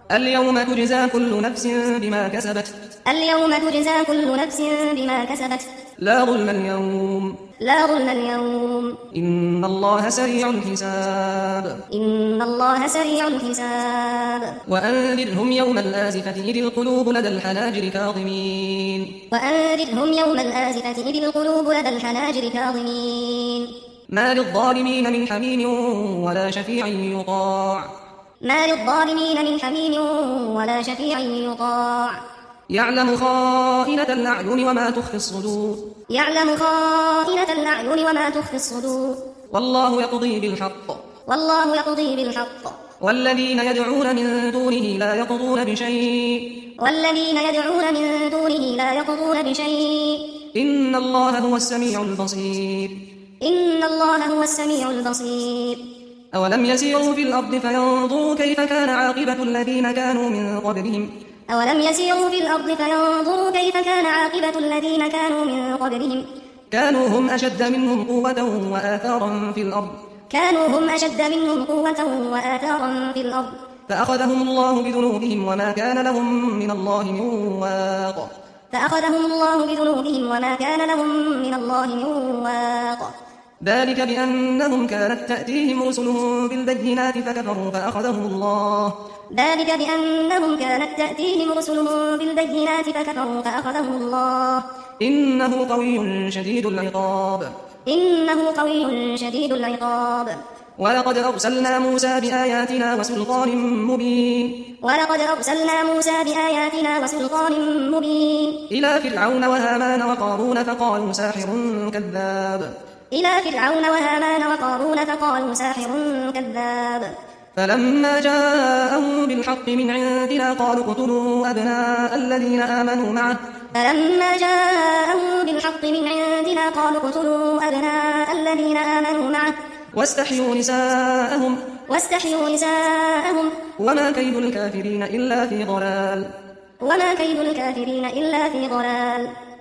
اليوم تجزى كل نفس بما كسبت اليوم تجزى كل نفس بما كسبت لا ظلم اليوم لا ظلم اليوم إن الله سريع الحساب إن الله سريع الحساب وأنذرهم يوم الآزفة إذ القلوب لدى الحناجر كاظمين وأنذرهم يوم الآزفة إذ القلوب لدى الحناجر كاظمين ما للظالمين من حميم ولا شفيع يطاع ما للظالمين من حميم ولا شفيع يطاع يعلم خائنة الأعين وما تخفي الصدور يعلم خائنة الأعين وما تخفي الصدور والله يقضي بالحق والله يقضي بالحق والذين يدعون من دونه لا يقضون بشيء والذين يدعون من دونه لا يقضون بشيء إن الله هو السميع البصير إن الله هو السميع البصير أولم يسيروا في الأرض فينظروا كيف كان عاقبة الذين كانوا من قبلهم أولم يسيروا في الأرض فينظروا كيف كان عاقبة الذين كانوا من قبلهم كانوا هم أشد منهم قوة وآثارا في الأرض كانوا هم أشد منهم قوة وآثارا في الأرض فأخذهم الله بذنوبهم وما كان لهم من الله من واق فأخذهم الله بذنوبهم وما كان لهم من الله من واق ذلك بأنهم كانت تأتيهم رسلهم بالبينات فكفروا فأخذهم الله ذلك بأنهم كانت تأتيهم رسلهم بالبينات فكفروا فأخذهم الله إنه قوي شديد العقاب إنه قوي شديد العقاب ولقد أرسلنا موسى بآياتنا وسلطان مبين ولقد أرسلنا موسى بآياتنا وسلطان مبين إلى فرعون وهامان وقارون فقالوا ساحر كذاب إلى فرعون وهامان وقارون فقالوا ساحر كذاب فلما جاءهم بالحق من عندنا قالوا اقتلوا أبناء الذين آمنوا معه فلما جاءهم بالحق من عندنا قالوا اقتلوا أبناء الذين آمنوا معه واستحيوا نساءهم وما كيد الكافرين إلا في ضلال وما كيد الكافرين إلا في ضلال